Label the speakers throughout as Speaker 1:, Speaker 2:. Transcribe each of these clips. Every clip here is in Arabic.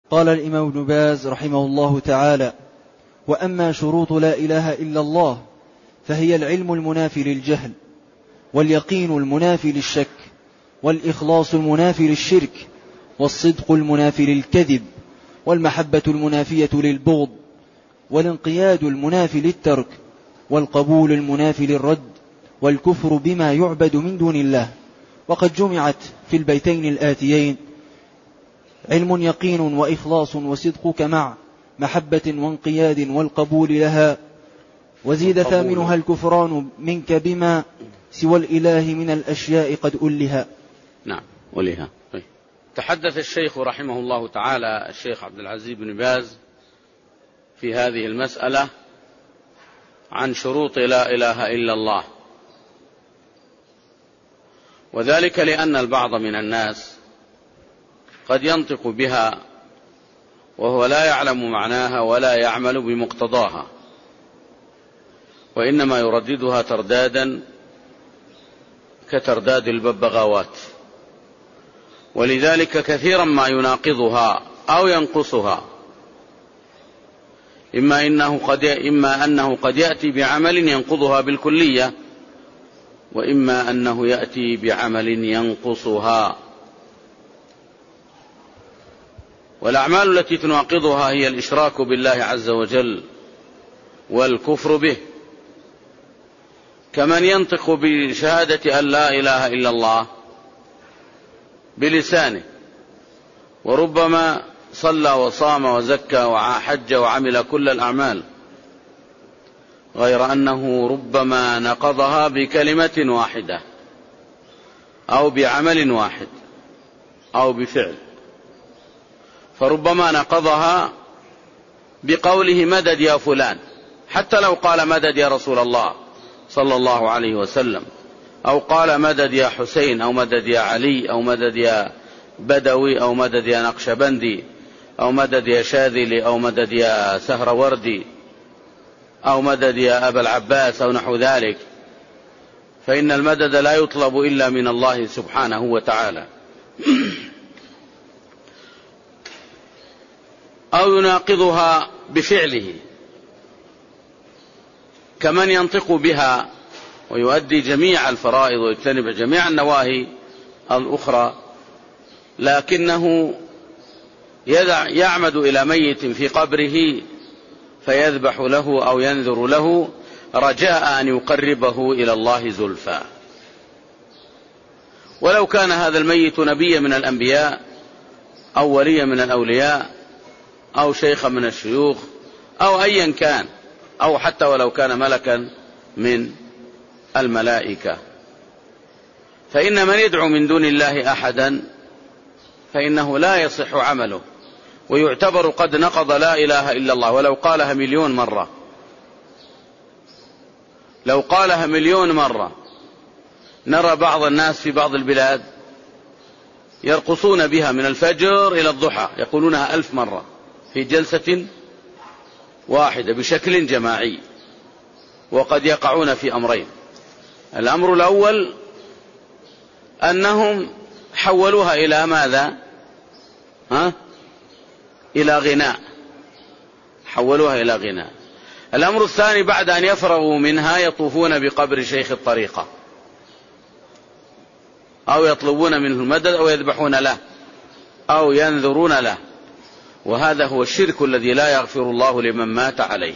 Speaker 1: قال الإمام ابن باز رحمه الله تعالى: وأما شروط لا إله إلا الله فهي العلم المنافي للجهل، واليقين المنافي للشك، والإخلاص المنافي للشرك، والصدق المنافي للكذب، والمحبة المنافية للبغض، والانقياد المنافي للترك، والقبول المنافي للرد، والكفر بما يعبد من دون الله. وقد جمعت في البيتين الآتيين علم يقين وإخلاص وصدقك مع محبة وانقياد والقبول لها، وزيد ثامنها الكفران منك بما سوى الإله من الأشياء قد ألها.
Speaker 2: نعم ألها. تحدث الشيخ رحمه الله تعالى الشيخ عبد العزيز بن باز في هذه المسألة عن شروط لا إله إلا الله، وذلك لأن البعض من الناس قد ينطق بها وهو لا يعلم معناها ولا يعمل بمقتضاها، وإنما يرددها تردادا كترداد الببغاوات، ولذلك كثيرا ما يناقضها أو ينقصها، إما أنه قد يأتي بعمل ينقضها بالكلية، وإما أنه يأتي بعمل ينقصها. والأعمال التي تناقضها هي الإشراك بالله عز وجل والكفر به، كمن ينطق بشهادة أن لا إله إلا الله بلسانه، وربما صلى وصام وزكى وحج وعمل كل الأعمال، غير أنه ربما نقضها بكلمة واحدة أو بعمل واحد أو بفعل، فربما نقضها بقوله مدد يا فلان، حتى لو قال مدد يا رسول الله صلى الله عليه وسلم، أو قال مدد يا حسين، أو مدد يا علي، أو مدد يا بدوي، أو مدد يا نقشبندي، أو مدد يا شاذلي، أو مدد يا سهروردي، أو مدد يا أبا العباس أو نحو ذلك، فإن المدد لا يطلب إلا من الله سبحانه وتعالى. أو يناقضها بفعله، كمن ينطق بها ويؤدي جميع الفرائض ويجتنب جميع النواهي الأخرى، لكنه يعمد إلى ميت في قبره فيذبح له أو ينذر له رجاء أن يقربه إلى الله زلفى، ولو كان هذا الميت نبيا من الأنبياء أو وليا من الأولياء أو شيخا من الشيوخ أو أيا كان، أو حتى ولو كان ملكا من الملائكة. فإن من يدعو من دون الله أحدا فإنه لا يصح عمله، ويعتبر قد نقض لا إله إلا الله ولو قالها 1,000,000 مرة. لو قالها 1,000,000 مرة، نرى بعض الناس في بعض البلاد يرقصون بها من الفجر إلى الضحى، يقولونها 1000 مرة في جلسة واحدة بشكل جماعي، وقد يقعون في أمرين. الأمر الأول أنهم حولوها إلى ماذا؟ إلى غناء، حولوها إلى غناء. الأمر الثاني بعد أن يفرغوا منها يطوفون بقبر شيخ الطريقة، أو يطلبون منه المدد، أو يذبحون له، أو ينذرون له، وهذا هو الشرك الذي لا يغفر الله لمن مات عليه.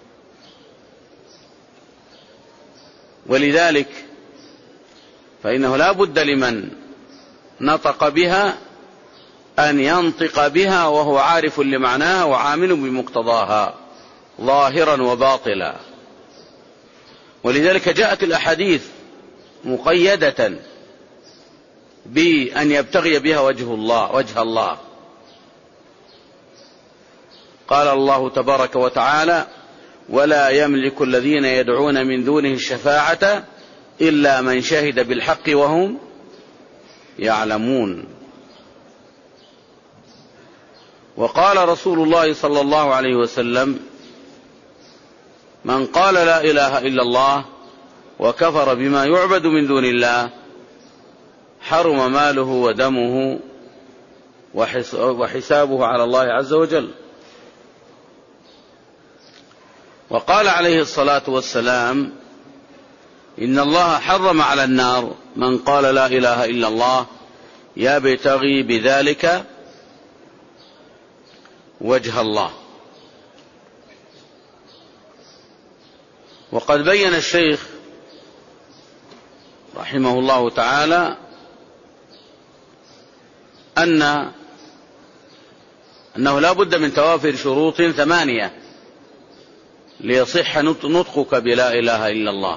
Speaker 2: ولذلك فإنه لا بد لمن نطق بها أن ينطق بها وهو عارف لمعناها وعامل بمقتضاها ظاهرا وباطلا. ولذلك جاءت الأحاديث مقيدة بأن يبتغي بها وجه الله. قال الله تبارك وتعالى: ولا يملك الذين يدعون من دونه الشفاعة إلا من شهد بالحق وهم يعلمون. وقال رسول الله صلى الله عليه وسلم: من قال لا إله إلا الله وكفر بما يعبد من دون الله حرم ماله ودمه وحسابه على الله عز وجل. وقال عليه الصلاة والسلام: إن الله حرم على النار من قال لا إله إلا الله يبتغي بذلك وجه الله. وقد بين الشيخ رحمه الله تعالى أنه لا بد من توافر شروط 8 ليصح نطقك بلا إله إلا الله،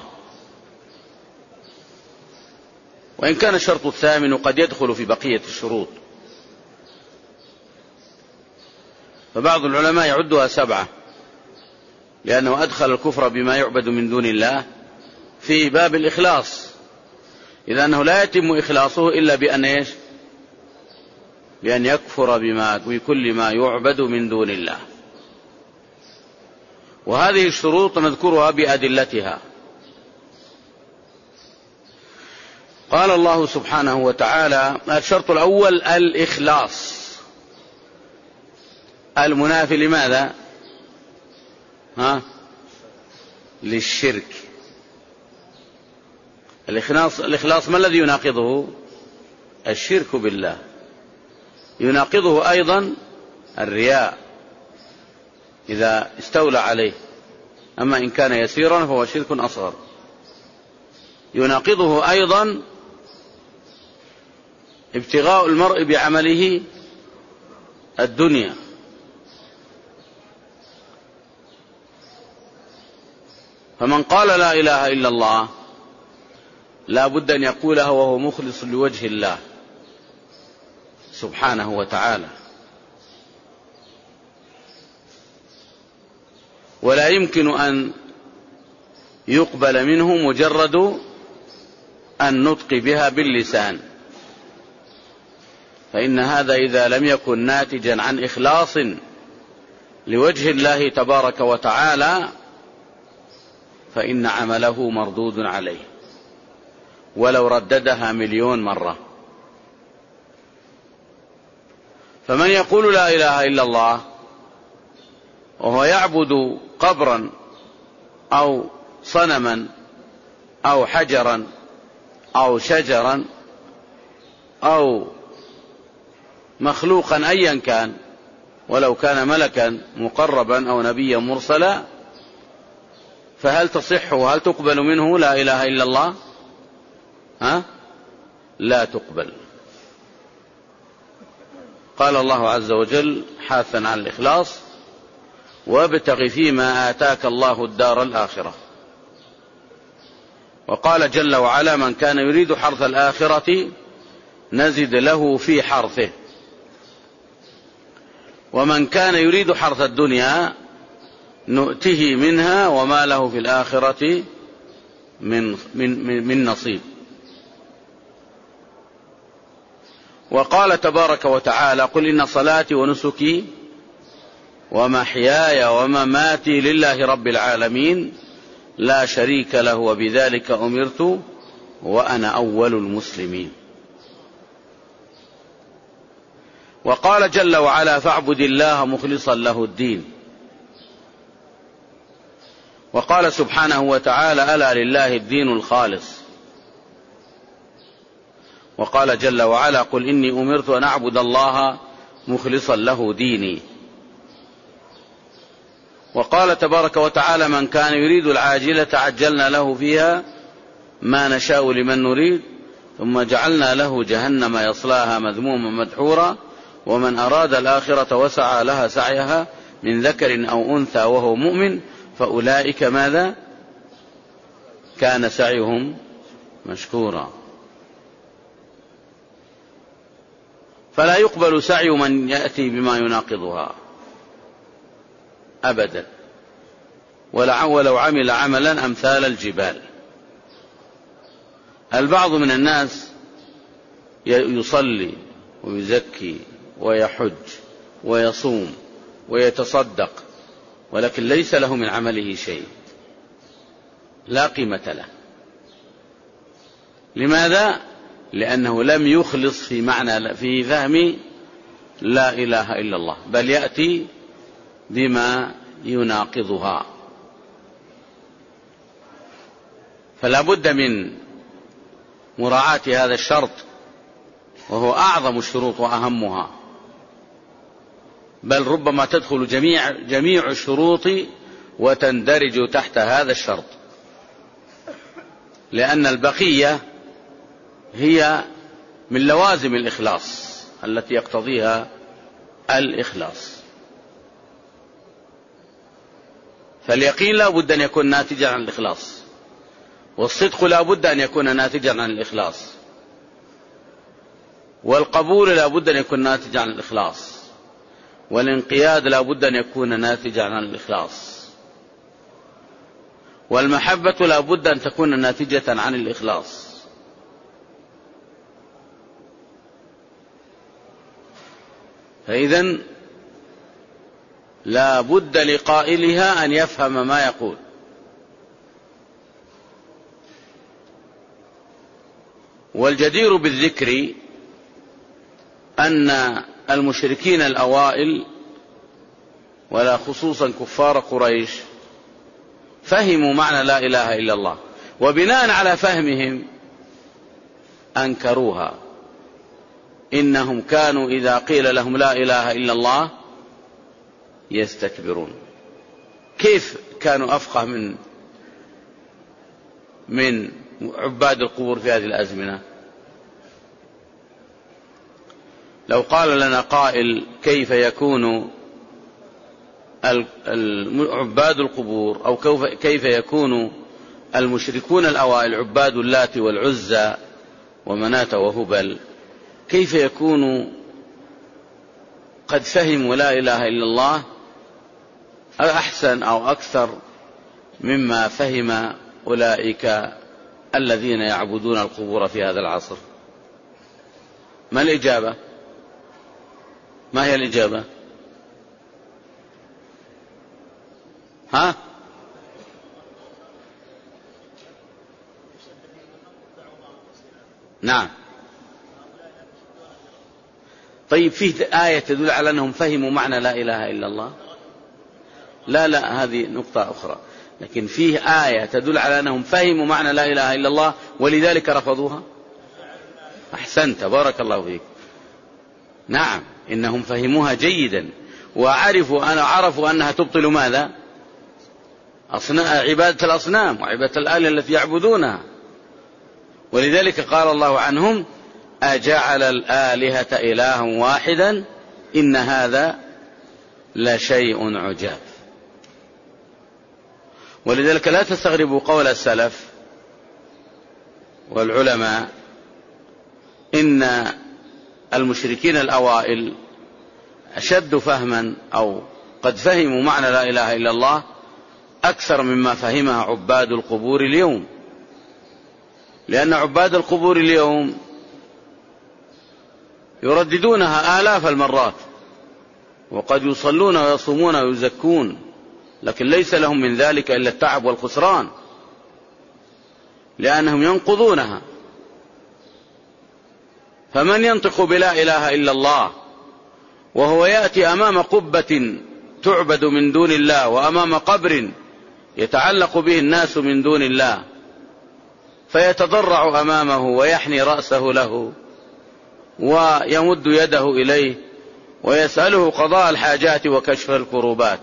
Speaker 2: وإن كان الشرط الثامن قد يدخل في بقية الشروط، فبعض العلماء يعدها 7 لأنه أدخل الكفر بما يعبد من دون الله في باب الإخلاص، إذا أنه لا يتم إخلاصه إلا بأن بأن يكفر بكل ما يعبد من دون الله. وهذه الشروط نذكرها بأدلتها. قال الله سبحانه وتعالى: الشرط الأول الإخلاص، المنافي لماذا؟ للشرك. الإخلاص ما الذي يناقضه؟ الشرك بالله. يناقضه أيضا الرياء إذا استولى عليه، أما إن كان يسيرا فهو شرك أصغر. يناقضه أيضا ابتغاء المرء بعمله الدنيا، فمن قال لا إله إلا الله لا بد أن يقولها وهو مخلص لوجه الله سبحانه وتعالى، ولا يمكن أن يقبل منه مجرد النطق بها باللسان، فإن هذا إذا لم يكن ناتجا عن إخلاص لوجه الله تبارك وتعالى فإن عمله مردود عليه ولو رددها 1,000,000 مرة. فمن يقول لا إله إلا الله وهو يعبد قبرا أو صنما أو حجرا أو شجرا أو مخلوقا أيا كان، ولو كان ملكا مقربا أو نبيا مرسلا، فهل تصح وهل تقبل منه لا إله إلا الله؟ لا تقبل. قال الله عز وجل حاثا على الإخلاص: وابتغ فيما آتاك الله الدار الآخرة. وقال جل وعلا: من كان يريد حرث الآخرة نزد له في حرثه، ومن كان يريد حرث الدنيا نؤته منها وما له في الآخرة من نصيب. وقال تبارك وتعالى: قل إن صلاتي ونسكي ومحياي ومماتي لله رب العالمين لا شريك له وبذلك أمرت وأنا أول المسلمين. وقال جل وعلا: فاعبد الله مخلصا له الدين. وقال سبحانه وتعالى: ألا لله الدين الخالص. وقال جل وعلا: قل إني أمرت أن أعبد الله مخلصا له ديني. وقال تبارك وتعالى: من كان يريد العاجلة عجلنا له فيها ما نشاء لمن نريد ثم جعلنا له جهنم يصلاها مذموما مدحورا ومن أراد الآخرة وسعى لها سعيها من ذكر أو أنثى وهو مؤمن فأولئك ماذا؟ كان سعيهم مشكورا. فلا يقبل سعي من يأتي بما يناقضها أبدا، ولو عمل عملا أمثال الجبال. البعض من الناس يصلي ويزكي ويحج ويصوم ويتصدق ولكن ليس له من عمله شيء، لا قيمة له. لماذا؟ لأنه لم يخلص في فهم لا إله إلا الله، بل يأتي بما يناقضها. فلا بد من مراعاة هذا الشرط، وهو أعظم الشروط وأهمها، بل ربما تدخل جميع الشروط وتندرج تحت هذا الشرط، لأن البقية هي من لوازم الإخلاص التي يقتضيها الإخلاص. فاليقين لا بد أن يكون ناتجا عن الإخلاص، والصدق لا بد أن يكون ناتجا عن الإخلاص، والقبول لا بد أن يكون ناتجا عن الإخلاص، والانقياد لا بد أن يكون ناتجا عن الإخلاص، والمحبة لا بد أن تكون ناتجة عن الإخلاص. فإذن لا بد لقائلها أن يفهم ما يقول. والجدير بالذكر أن المشركين الأوائل، ولا خصوصا كفار قريش، فهموا معنى لا إله إلا الله، وبناء على فهمهم أنكروها. إنهم كانوا إذا قيل لهم لا إله إلا الله يستكبرون. كيف كانوا أفقه من عباد القبور في هذه الأزمنة؟ لو قال لنا قائل كيف يكون عباد القبور، أو كيف يكون المشركون الأوائل عباد اللات والعزى ومناة وهبل، كيف يكونوا قد فهموا لا إله إلا الله أحسن أو أكثر مما فهم أولئك الذين يعبدون القبور في هذا العصر؟ ما الإجابة؟ ما هي الإجابة؟ ها؟ نعم. طيب فيه آية تدل على أنهم فهموا معنى لا إله إلا الله؟ لا هذه نقطة أخرى، لكن فيه آية تدل على أنهم فهموا معنى لا إله إلا الله ولذلك رفضوها. أحسنت، بارك الله فيك. نعم، إنهم فهموها جيدا وعرفوا أنها تبطل ماذا؟ عبادة الأصنام وعبادة الآلهة التي يعبدونها. ولذلك قال الله عنهم: أجعل الآلهة إلها واحدا إن هذا لشيء عجاب. ولذلك لا تستغربوا قول السلف والعلماء إن المشركين الأوائل أشد فهما، أو قد فهموا معنى لا إله إلا الله أكثر مما فهمها عباد القبور اليوم. لأن عباد القبور اليوم يرددونها آلاف المرات، وقد يصلون ويصومون ويزكون، لكن ليس لهم من ذلك إلا التعب والخسران، لأنهم ينقضونها. فمن ينطق بلا إله إلا الله وهو يأتي أمام قبة تعبد من دون الله، وأمام قبر يتعلق به الناس من دون الله، فيتضرع أمامه ويحني رأسه له ويمد يده إليه ويسأله قضاء الحاجات وكشف الكروبات،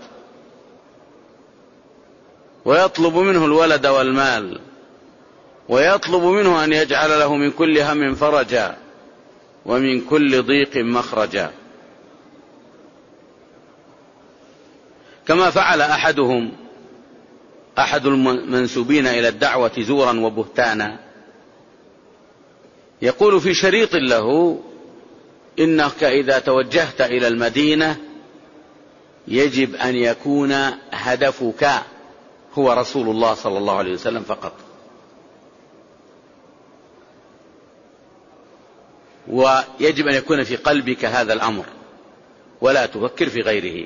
Speaker 2: ويطلب منه الولد والمال، ويطلب منه أن يجعل له من كل هم فرجا ومن كل ضيق مخرجا، كما فعل أحد المنسوبين إلى الدعوة زورا وبهتانا، يقول في شريط له: إنك إذا توجهت إلى المدينة يجب أن يكون هدفك هو رسول الله صلى الله عليه وسلم فقط، ويجب أن يكون في قلبك هذا الأمر ولا تفكر في غيره.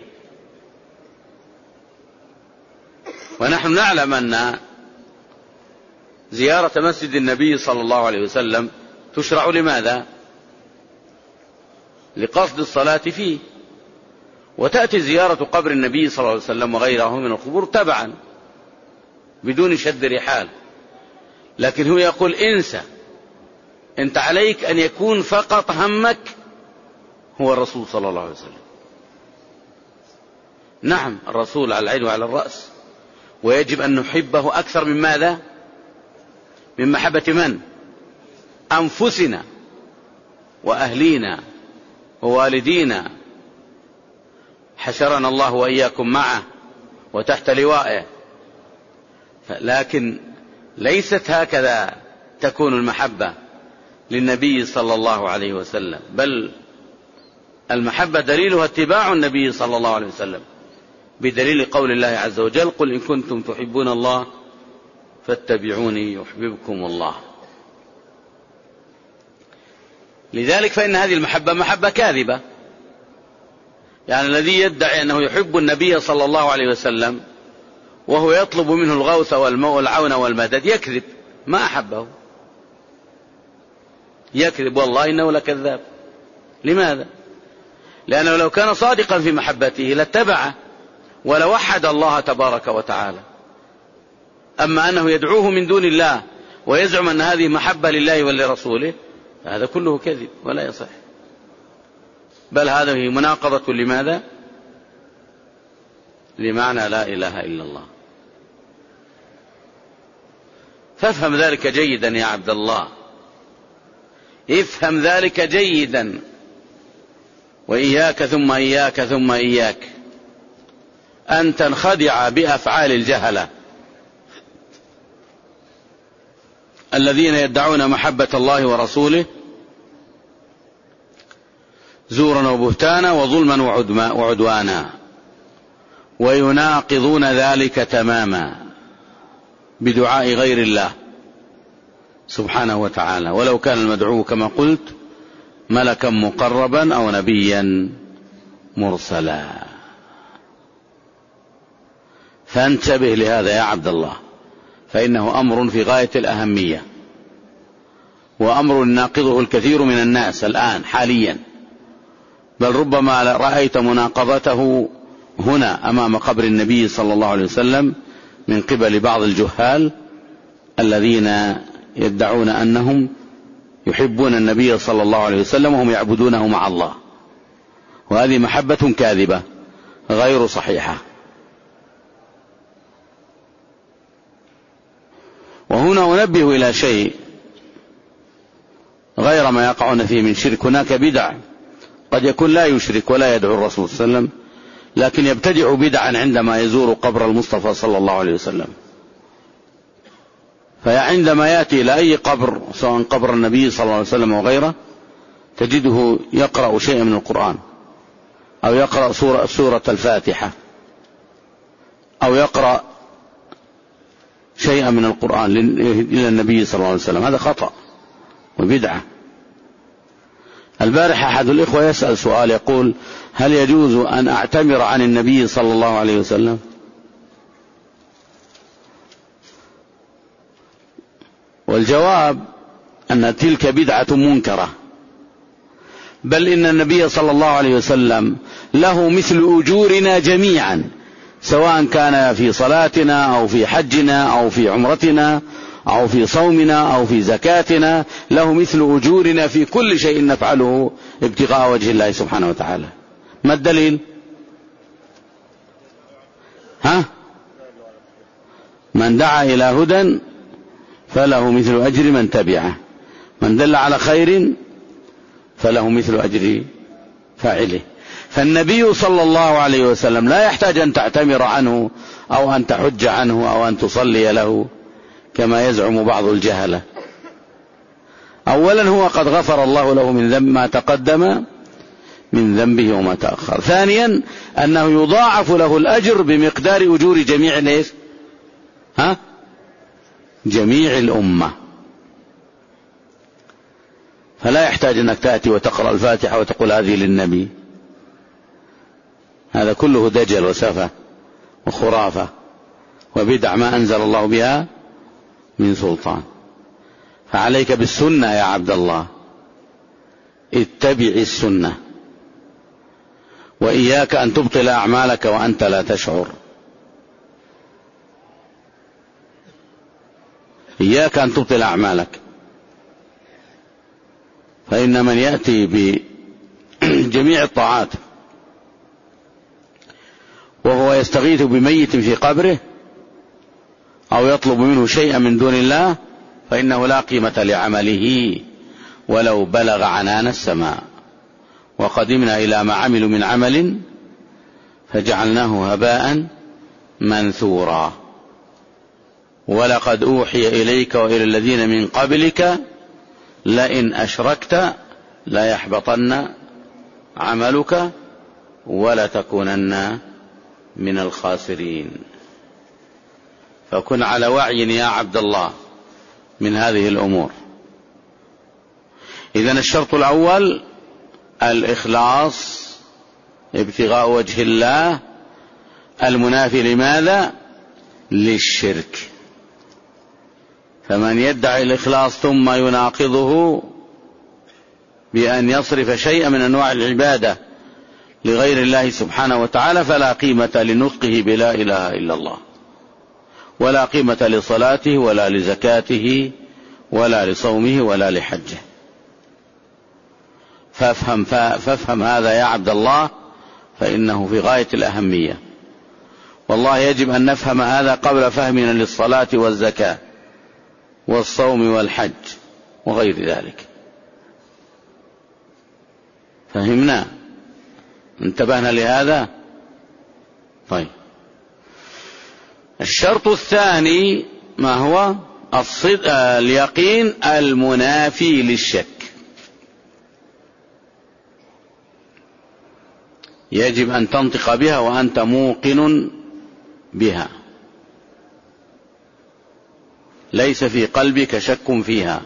Speaker 2: ونحن نعلم أن زيارة مسجد النبي صلى الله عليه وسلم تشرع لماذا؟ لقصد الصلاة فيه، وتأتي زيارة قبر النبي صلى الله عليه وسلم وغيره من القبور تبعا بدون شد رحال. لكن هو يقول انسى، انت عليك أن يكون فقط همك هو الرسول صلى الله عليه وسلم. نعم الرسول على العين وعلى الرأس، ويجب أن نحبه أكثر من ماذا؟ من محبة من؟ أنفسنا وأهلينا ووالدينا، حشرنا الله وإياكم معه وتحت لوائه. لكن ليست هكذا تكون المحبة للنبي صلى الله عليه وسلم، بل المحبة دليلها اتباع النبي صلى الله عليه وسلم، بدليل قول الله عز وجل: قل إن كنتم تحبون الله فاتبعوني يحببكم الله. لذلك فإن هذه المحبة محبة كاذبة. يعني الذي يدعي أنه يحب النبي صلى الله عليه وسلم وهو يطلب منه الغوث والعون والمدد يكذب، ما أحبه، يكذب، والله إنه لكذاب. لماذا؟ لأنه لو كان صادقا في محبته لاتبعه ولوحد الله تبارك وتعالى. أما أنه يدعوه من دون الله ويزعم أن هذه محبة لله ولرسوله، هذا كله كذب ولا يصح، بل هذه مناقضة لماذا؟ لمعنى لا إله إلا الله. فافهم ذلك جيدا يا عبد الله، افهم ذلك جيدا، وإياك ثم إياك ثم إياك أن تنخدع بأفعال الجهلة الذين يدعون محبة الله ورسوله زورا وبهتانا وظلما وعدوانا، ويناقضون ذلك تماما بدعاء غير الله سبحانه وتعالى، ولو كان المدعو كما قلت ملكا مقربا أو نبيا مرسلا. فانتبه لهذا يا عبد الله، فإنه أمر في غاية الأهمية، وأمر ناقضه الكثير من الناس الآن حاليا، بل ربما رأيت مناقضته هنا أمام قبر النبي صلى الله عليه وسلم من قبل بعض الجهال الذين يدعون أنهم يحبون النبي صلى الله عليه وسلم وهم يعبدونه مع الله، وهذه محبة كاذبة غير صحيحة. وهنا أنبه إلى شيء غير ما يقعون فيه من شرك. هناك بدع قد يكون لا يشرك ولا يدعو الرسول صلى الله عليه وسلم، لكن يبتدع بدعا عندما يزور قبر المصطفى صلى الله عليه وسلم. فعندما يأتي إلى أي قبر سواء قبر النبي صلى الله عليه وسلم وغيره تجده يقرأ شيئا من القرآن، أو يقرأ سورة الفاتحة، أو يقرأ شيئا من القرآن إلى النبي صلى الله عليه وسلم. هذا خطأ وبدعة. البارح أحد الإخوة يسأل سؤال يقول: هل يجوز أن أعتمر عن النبي صلى الله عليه وسلم؟ والجواب أن تلك بدعة منكرة، بل إن النبي صلى الله عليه وسلم له مثل أجورنا جميعا، سواء كان في صلاتنا أو في حجنا أو في عمرتنا أو في صومنا أو في زكاتنا، له مثل أجورنا في كل شيء نفعله ابتغاء وجه الله سبحانه وتعالى. ما الدليل؟ من دعا إلى هدى فله مثل أجر من تبعه، من دل على خير فله مثل أجر فاعله. فالنبي صلى الله عليه وسلم لا يحتاج أن تعتمر عنه أو أن تحج عنه أو أن تصلي له كما يزعم بعض الجهلة. أولا هو قد غفر الله له من ذنب ما تقدم من ذنبه وما تأخر. ثانيا أنه يضاعف له الأجر بمقدار أجور جميع ليش؟ جميع الأمة. فلا يحتاج أنك تأتي وتقرأ الفاتحة وتقول هذه للنبي، هذا كله دجل وسفة وخرافة وبدع ما أنزل الله بها من سلطان. فعليك بالسنة يا عبد الله، اتبع السنة وإياك أن تبطل أعمالك وأنت لا تشعر. إياك أن تبطل أعمالك، فإن من يأتي بجميع الطاعات وهو يستغيث بميت في قبره أو يطلب منه شيئا من دون الله فإنه لا قيمة لعمله ولو بلغ عنان السماء. وقدمنا إلى ما عملوا من عمل فجعلناه هباء منثورا. ولقد أوحي إليك وإلى الذين من قبلك لئن أشركت ليحبطن عملك ولتكونن من الخاسرين. فكن على وعي يا عبد الله من هذه الأمور. إذن الشرط الأول الإخلاص ابتغاء وجه الله المنافي لماذا؟ للشرك. فمن يدعي الإخلاص ثم يناقضه بأن يصرف شيئا من أنواع العبادة لغير الله سبحانه وتعالى فلا قيمة لنطقه بلا إله إلا الله، ولا قيمة لصلاته ولا لزكاته ولا لصومه ولا لحجه. فافهم هذا يا عبد الله، فإنه في غاية الأهمية. والله يجب أن نفهم هذا قبل فهمنا للصلاة والزكاة والصوم والحج وغير ذلك. فهمنا؟ انتبهنا لهذا؟ طيب، الشرط الثاني ما هو؟ اليقين المنافي للشك. يجب أن تنطق بها وأنت موقن بها، ليس في قلبك شك فيها.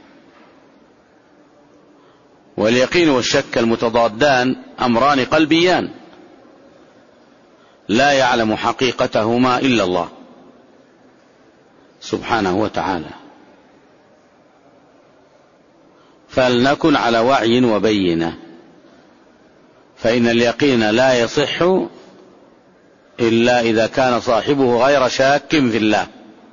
Speaker 2: واليقين والشك المتضادان أمران قلبيان لا يعلم حقيقتهما إلا الله سبحانه وتعالى. فلنكن على وعي وبينة، فإن اليقين لا يصح إلا إذا كان صاحبه غير شاك في الله،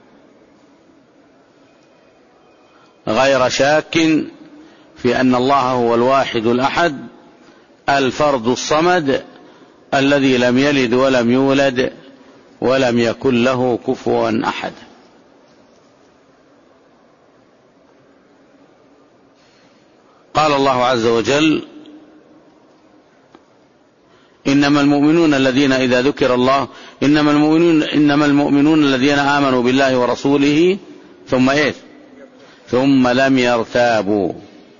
Speaker 2: غير شاك في أن الله هو الواحد الأحد الفرد الصمد الذي لم يلد ولم يولد ولم يكن له كفوا أحد. قال الله عز وجل: إنما المؤمنون الذين إذا ذكر الله إنما المؤمنون الذين آمنوا بالله ورسوله ثم لم يرتابوا.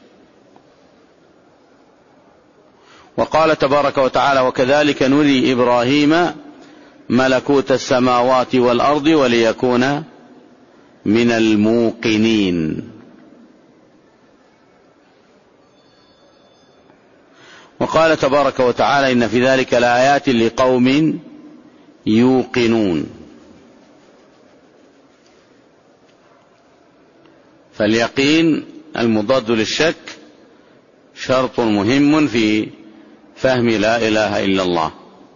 Speaker 2: وقال تبارك وتعالى: وكذلك نري إبراهيم ملكوت السماوات والأرض وليكون من الموقنين. وقال تبارك وتعالى: إن في ذلك لآيات لقوم يوقنون. فاليقين المضاد للشك شرط مهم في فهم لا إله إلا الله،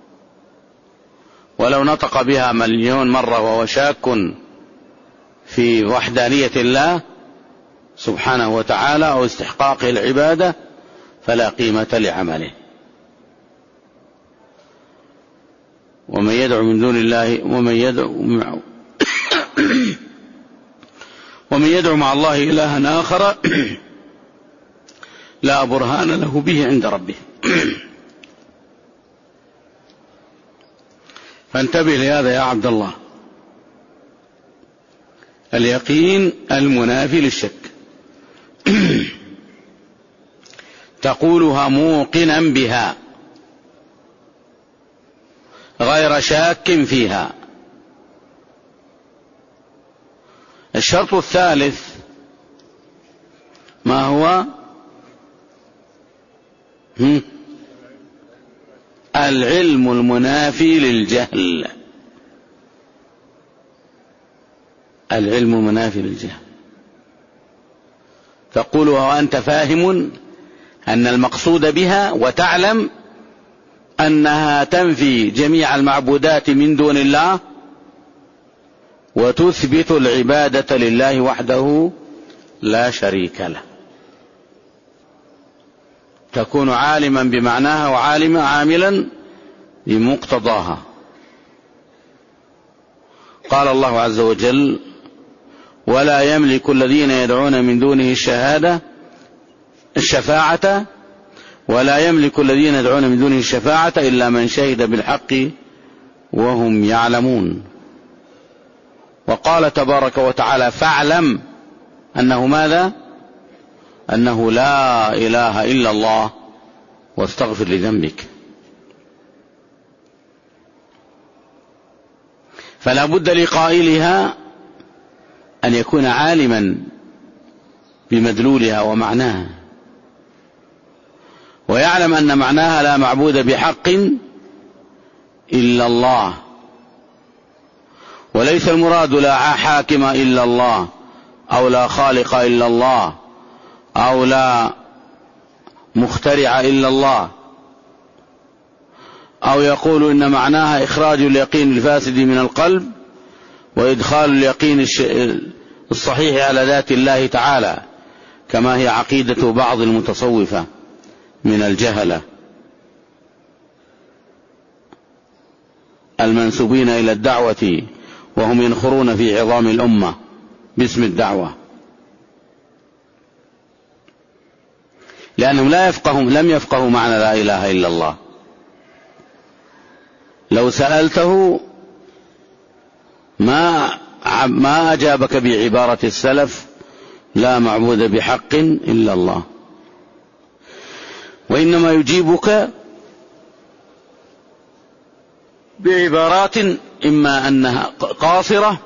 Speaker 2: ولو نطق بها 1,000,000 مرة وهو شاك في وحدانية الله سبحانه وتعالى أو استحقاقه العبادة فلا قيمة لعمله. ومن يدعو من دون الله ومن يدعو مع الله إلها آخر لا برهان له به عند ربه. فانتبه لهذا يا عبد الله. اليقين المنافي للشك تقولها موقنا بها غير شاك فيها. الشرط الثالث ما هو؟ العلم المنافي للجهل. العلم المنافي للجهل تقولها وأنت فاهم أن المقصود بها وتعلم أنها تنفي جميع المعبودات من دون الله وتثبت العبادة لله وحده لا شريك له. تكون عالما بمعناها عاملا بمقتضاها. قال الله عز وجل: ولا يملك الذين يدعون من دونه الشفاعة ولا يملك الذين يدعون من دونه الشفاعة إلا من شهد بالحق وهم يعلمون. وقال تبارك وتعالى: فاعلم أنه ماذا؟ أنه لا إله إلا الله واستغفر لذنبك. فلا بد لقائلها أن يكون عالما بمدلولها ومعناها، ويعلم أن معناها لا معبود بحق إلا الله، وليس المراد لا حاكم إلا الله، أو لا خالق إلا الله، أو لا مخترع إلا الله، أو يقول إن معناها إخراج اليقين الفاسد من القلب وإدخال اليقين الصحيح على ذات الله تعالى، كما هي عقيدة بعض المتصوفة من الجهلة المنسوبين إلى الدعوة وهم ينخرون في عظام الأمة باسم الدعوة، لأنهم لم يفقهوا معنى لا إله إلا الله. لو سألته ما أجابك بعبارة السلف: لا معبود بحق إلا الله، وإنما يجيبك بعبارات إما أنها قاصرة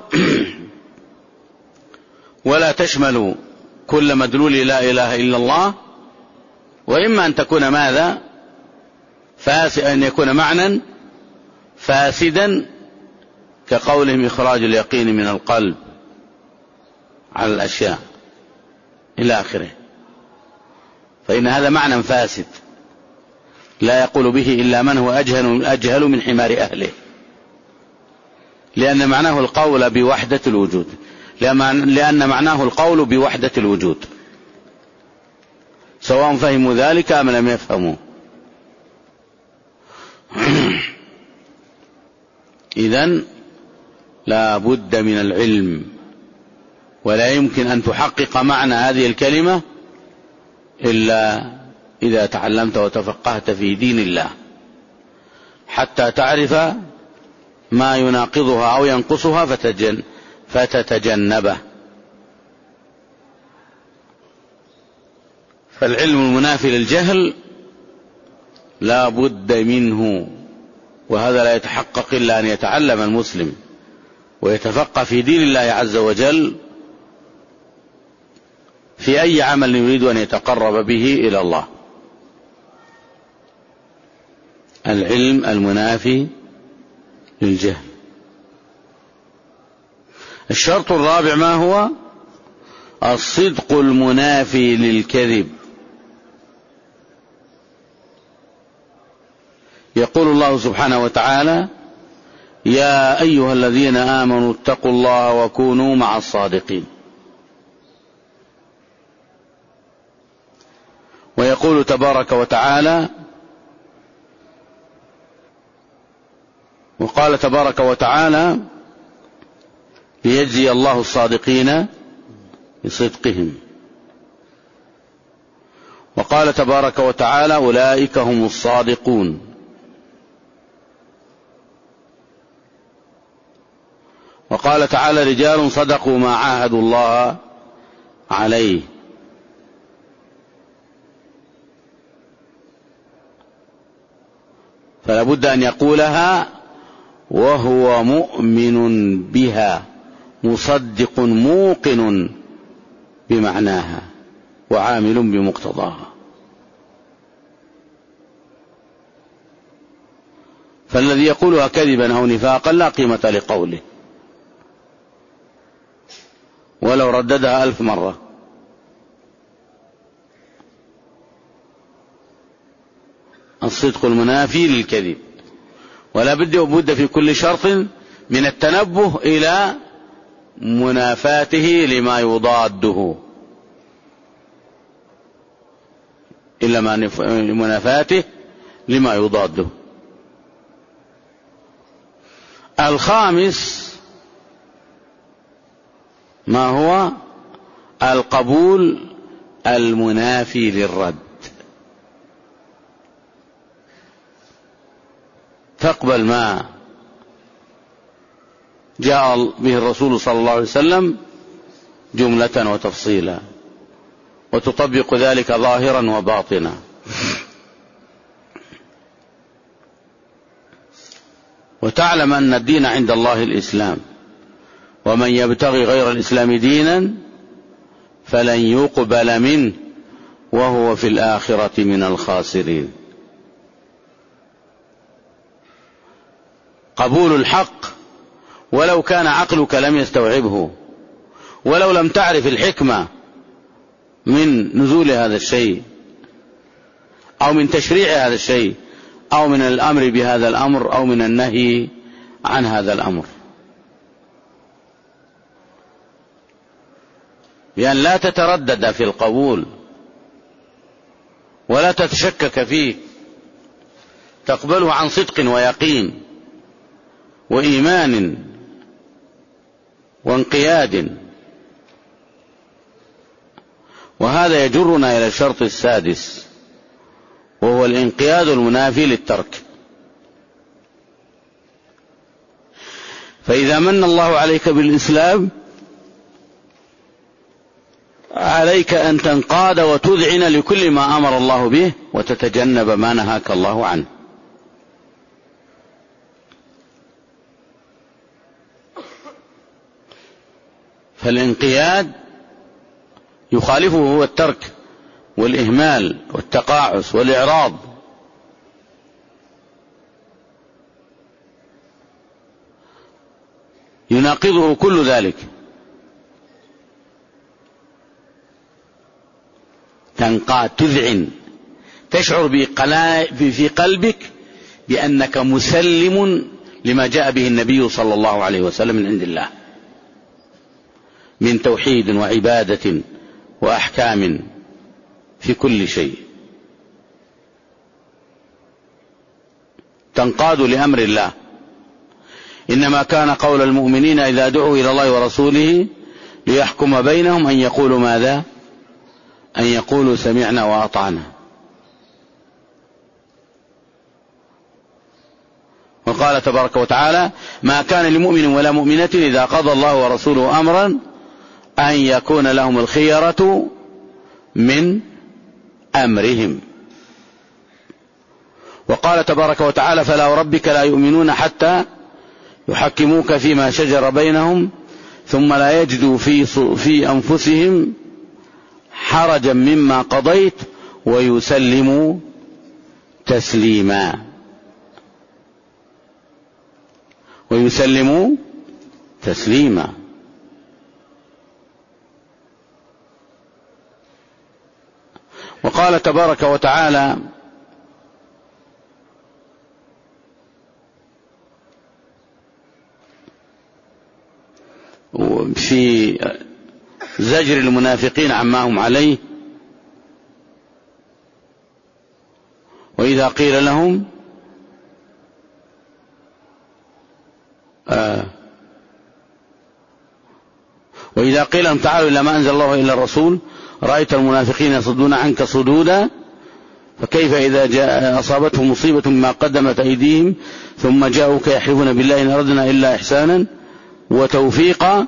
Speaker 2: ولا تشمل كل مدلول لا إله إلا الله، وإما أن تكون ماذا؟ أن يكون معنى فاسدا، كقولهم إخراج اليقين من القلب على الأشياء إلى آخره. فإن هذا معنى فاسد لا يقول به إلا من هو أجهل من حمار أهله، لأن معناه القول بوحدة الوجود، لأن معناه القول بوحدة الوجود، سواء فهموا ذلك أم لم يفهموا. إذن لا بد من العلم، ولا يمكن أن تحقق معنى هذه الكلمة إلا إذا تعلمت وتفقهت في دين الله، حتى تعرف ما يناقضها أو ينقصها فتتجنبه. فالعلم المنافي للجهل لا بد منه، وهذا لا يتحقق إلا أن يتعلم المسلم ويتفقه في دين الله عز وجل في أي عمل يريد أن يتقرب به إلى الله. العلم المنافي للجهل. الشرط الرابع ما هو؟ الصدق المنافي للكذب. يقول الله سبحانه وتعالى: يا أيها الذين آمنوا اتقوا الله وكونوا مع الصادقين. ويقول تبارك وتعالى: وقال تبارك وتعالى: ليجزي الله الصادقين بصدقهم. وقال تبارك وتعالى: أولئك هم الصادقون. وقال تعالى: رجال صدقوا ما عاهدوا الله عليه. فلا بد أن يقولها وهو مؤمن بها، مصدق موقن بمعناها وعامل بمقتضاها. فالذي يقولها كذبا أو نفاقا لا قيمة لقوله ولو رددها 1000 مرة. الصدق المنافي للكذب، ولا بد في كل شرط من التنبه إلى منافاته لما يضاده، إلا منافاته لما يضاده. الخامس ما هو القبول المنافي للرد، تقبل ما جاء به الرسول صلى الله عليه وسلم جملة وتفصيلا، وتطبق ذلك ظاهرا وباطنا. وتعلم أن الدين عند الله الإسلام، ومن يبتغي غير الإسلام دينا فلن يقبل منه وهو في الآخرة من الخاسرين. قبول الحق ولو كان عقلك لم يستوعبه، ولو لم تعرف الحكمة من نزول هذا الشيء أو من تشريع هذا الشيء أو من الأمر بهذا الأمر أو من النهي عن هذا الأمر، بأن لا تتردد في القبول ولا تتشكك فيه، تقبله عن صدق ويقين وإيمان وانقياد. وهذا يجرنا إلى الشرط السادس، وهو الانقياد المنافي للترك. فإذا من الله عليك بالإسلام عليك أن تنقاد وتذعن لكل ما أمر الله به، وتتجنب ما نهاك الله عنه. فالانقياد يخالفه هو الترك والإهمال والتقاعس والإعراض. يناقضه كل ذلك. تنقاد، تذعن، تشعر في قلبك بأنك مسلم لما جاء به النبي صلى الله عليه وسلم من عند الله من توحيد وعبادة وأحكام في كل شيء. تنقاد لأمر الله. إنما كان قول المؤمنين إذا دعوا إلى الله ورسوله ليحكم بينهم أن يقولوا ماذا؟ أن يقولوا سمعنا وأطعنا. وقال تبارك وتعالى: ما كان لمؤمن ولا مؤمنة إذا قضى الله ورسوله أمرا أن يكون لهم الخيرة من أمرهم. وقال تبارك وتعالى: فلا وربك لا يؤمنون حتى يحكموك فيما شجر بينهم ثم لا يجدوا في أنفسهم حرجا مما قضيت ويسلموا تسليما. ويسلموا تسليما. وقال تبارك وتعالى: في زجر المنافقين عما هم عليه: وإذا قيل لهم وإذا قيل لهم تعالوا إلى ما أنزل الله إلا الرسول رأيت المنافقين يصدون عنك صدودا فكيف إذا أصابتهم مصيبة ما قدمت أيديهم ثم جاءوك يحلفون بالله إن أردنا إلا إحسانا وتوفيقا.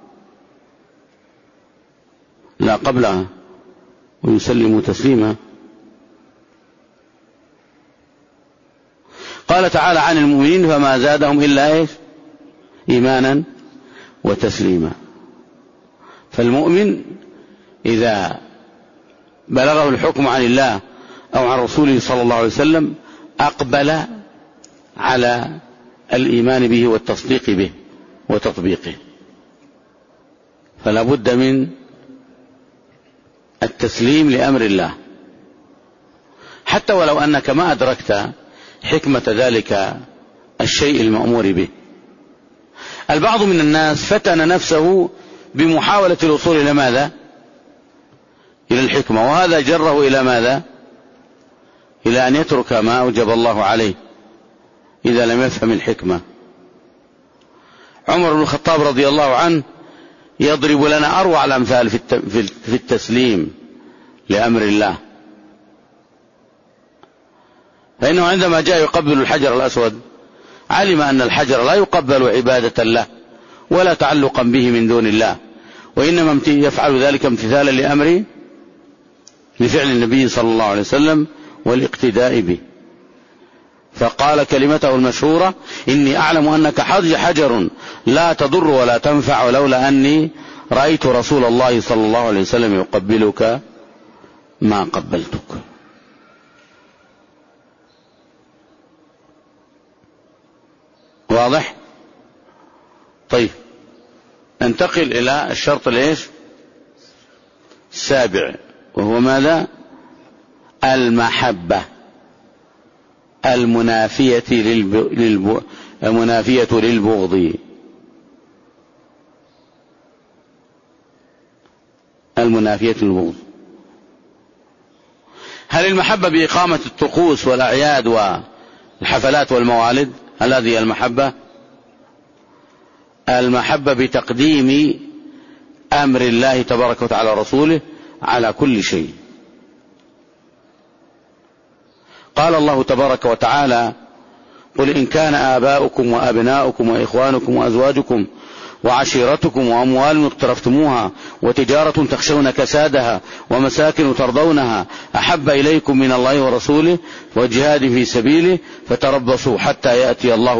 Speaker 2: لا قبلها ويسلموا تسليما. قال تعالى عن المؤمنين: فما زادهم إلا إيمانا وتسليما. فالمؤمن إذا بلغه الحكم عن الله أو عن رسوله صلى الله عليه وسلم أقبل على الإيمان به والتصديق به وتطبيقه. فلا بد من التسليم لأمر الله حتى ولو أنك ما أدركت حكمة ذلك الشيء المأمور به. البعض من الناس فتن نفسه بمحاولة الوصول إلى ماذا؟ إلى الحكمة، وهذا جره إلى ماذا؟ إلى أن يترك ما أوجب الله عليه إذا لم يفهم الحكمة. عمر بن الخطاب رضي الله عنه يضرب لنا أروع الأمثال في التسليم لأمر الله، فإنه عندما جاء يقبل الحجر الأسود علم أن الحجر لا يقبل عبادة له ولا تعلقا به من دون الله، وإنما يفعل ذلك امتثالا لفعل النبي صلى الله عليه وسلم والاقتداء به. فقال كلمته المشهورة: إني أعلم أنك حجر لا تضر ولا تنفع، ولولا أني رأيت رسول الله صلى الله عليه وسلم يقبلك ما قبلتك. واضح؟ طيب، ننتقل إلى الشرط السابع، وهو ماذا؟ المحبة المنافية للبغض. المنافية للبغض. هل المحبة بإقامة الطقوس والأعياد والحفلات والموالد؟ هل هذه المحبة؟ المحبة بتقديم أمر الله تبارك وتعالى رسوله على كل شيء. قال الله تبارك وتعالى: قل إن كان آباؤكم وأبناؤكم وإخوانكم وأزواجكم وعشيرتكم وأموال اقترفتموها وتجارة تخشون كسادها ومساكن ترضونها أحب إليكم من الله ورسوله وجهاد في سبيله فتربصوا حتى يأتي الله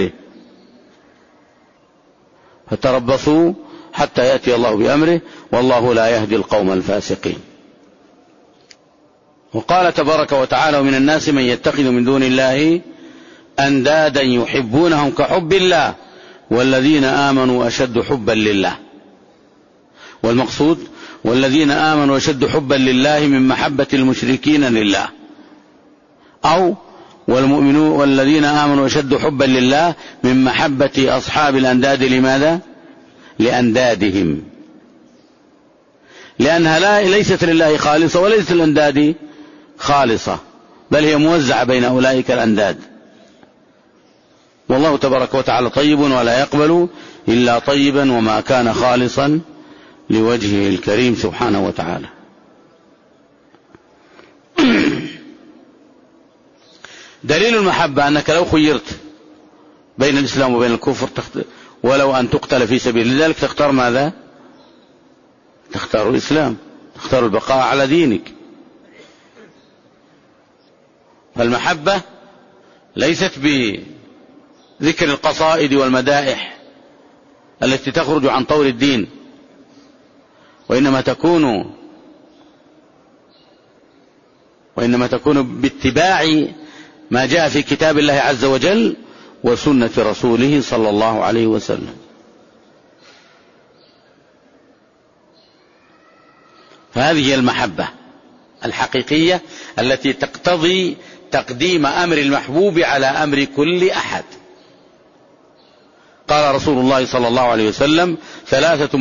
Speaker 2: بأمره والله لا يهدي القوم الفاسقين. وقال تبارك وتعالى: ومن الناس من يتخذ من دون الله أندادا يحبونهم كحب الله والذين آمنوا أشد حبا لله. والمقصود والذين آمنوا أشد حبا لله من محبة المشركين لله، أو والمؤمنون والذين آمنوا أشد حبا لله من محبة أصحاب الأنداد. لماذا؟ لأندادهم، لأنها ليست لله خالصة وليست الأنداد خالصة، بل هي موزعة بين أولئك الأنداد. والله تبارك وتعالى طيب ولا يقبل إلا طيبا وما كان خالصا لوجهه الكريم سبحانه وتعالى. دليل المحبة أنك لو خيرت بين الإسلام وبين الكفر ولو أن تقتل في سبيل، لذلك تختار ماذا؟ تختار الإسلام، تختار البقاء على دينك. فالمحبة ليست بذكر القصائد والمدائح التي تخرج عن طور الدين، وإنما تكون باتباع ما جاء في كتاب الله عز وجل وسنة رسوله صلى الله عليه وسلم. فهذه هي المحبة الحقيقية التي تقتضي تقديم أمر المحبوب على أمر كل أحد. قال رسول الله صلى الله عليه وسلم: ثلاث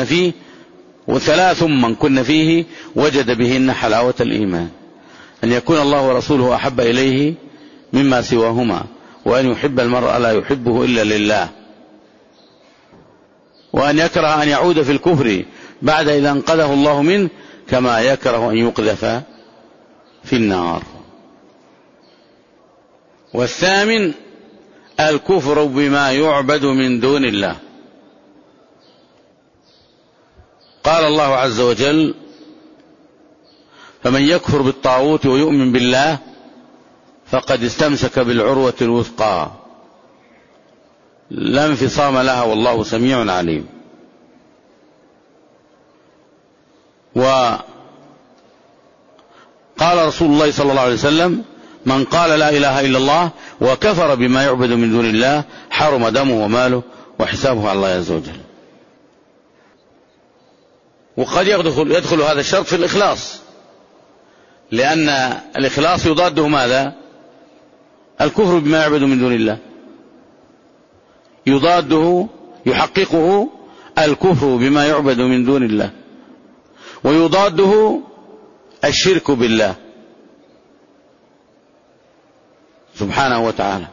Speaker 2: من كن فيه وجد بهن حلاوة الإيمان: أن يكون الله ورسوله أحب إليه مما سواهما، وأن يحب المرء لا يحبه إلا لله، وأن يكره أن يعود في الكفر بعد إذا انقذه الله منه، كما يكره أن يقذف في النار. والثامن الكفر بما يعبد من دون الله. قال الله عز وجل: فمن يكفر بالطاغوت ويؤمن بالله فقد استمسك بالعروة الوثقى لا انفصام لها والله سميع عليم. وقال رسول الله صلى الله عليه وسلم: من قال لا إله إلا الله وكفر بما يعبد من دون الله حرم دمه وماله وحسابه على الله عز وجل. وقد يدخل هذا الشرط في الإخلاص، لأن الإخلاص يضاده ماذا؟ الكفر بما يعبد من دون الله، يضاده يحققه الكفر بما يعبد من دون الله، ويضاده الشرك بالله سبحانه وتعالى.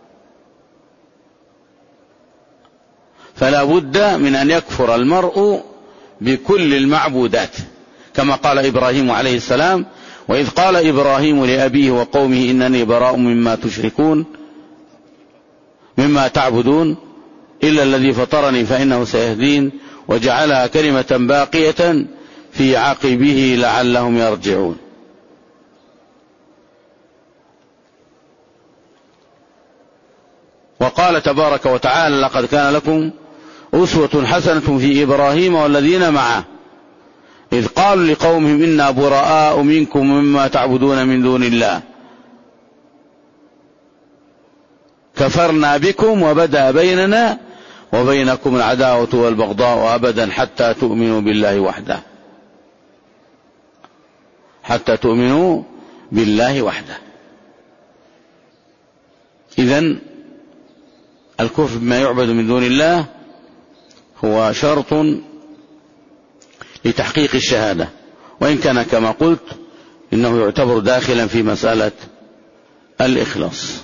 Speaker 2: فلا بد من أن يكفر المرء بكل المعبودات، كما قال إبراهيم عليه السلام: وإذ قال إبراهيم لأبيه وقومه إنني براء مما تشركون مما تعبدون إلا الذي فطرني فإنه سيهدين وجعلها كلمة باقية في عقبه لعلهم يرجعون. وقال تبارك وتعالى: لقد كان لكم أسوة حسنة في إبراهيم والذين معه إذ قالوا لقومهم إنا براء منكم مما تعبدون من دون الله كفرنا بكم وبدأ بيننا وبينكم العداوة والبغضاء أبدا حتى تؤمنوا بالله وحده، حتى تؤمنوا بالله وحده. إذن الكفر بما يعبد من دون الله هو شرط لتحقيق الشهادة، وإن كان كما قلت إنه يعتبر داخلا في مسألة الإخلاص.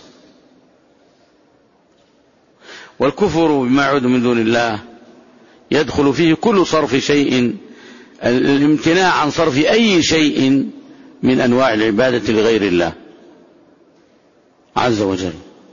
Speaker 2: والكفر بما يعبد من دون الله يدخل فيه كل صرف شيء، الامتناع عن صرف أي شيء من أنواع العبادة لغير الله عز وجل.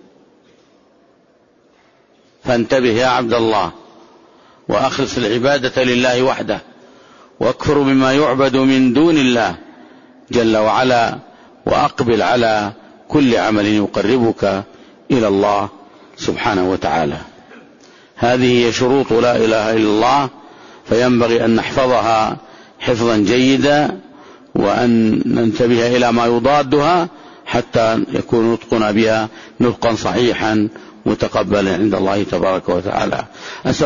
Speaker 2: فانتبه يا عبد الله وأخلص العبادة لله وحده، واكفر بما يعبد من دون الله جل وعلا، وأقبل على كل عمل يقربك إلى الله سبحانه وتعالى. هذه هي شروط لا إله إلا الله، فينبغي أن نحفظها حفظا جيدا، وأن ننتبه إلى ما يضادها حتى يكون نطقنا بها نطقا صحيحا متقبلا عند الله تبارك وتعالى.